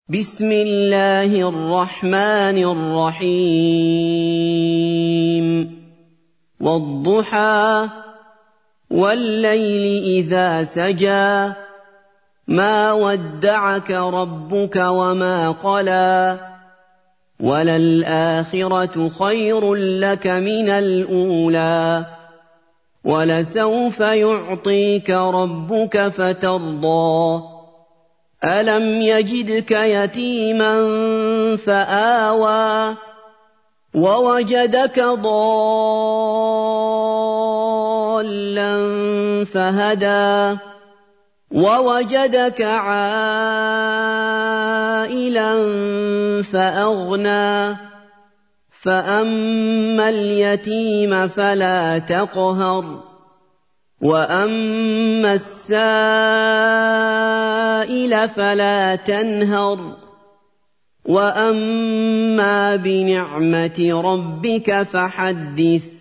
بسم الله الرحمن الرحيم والضحى والليل إذا سجى ما ودعك ربك وما قلى وللآخرة خير لك من الأولى ولسوف يعطيك ربك فترضى ألم يجدك يتيما فآوى ووجدك ضالا فهدى ووجدك عائلا فأغنى فأما اليتيم فلا تقهر وأما السائل فلا تنهر وأما بنعمة ربك فحدث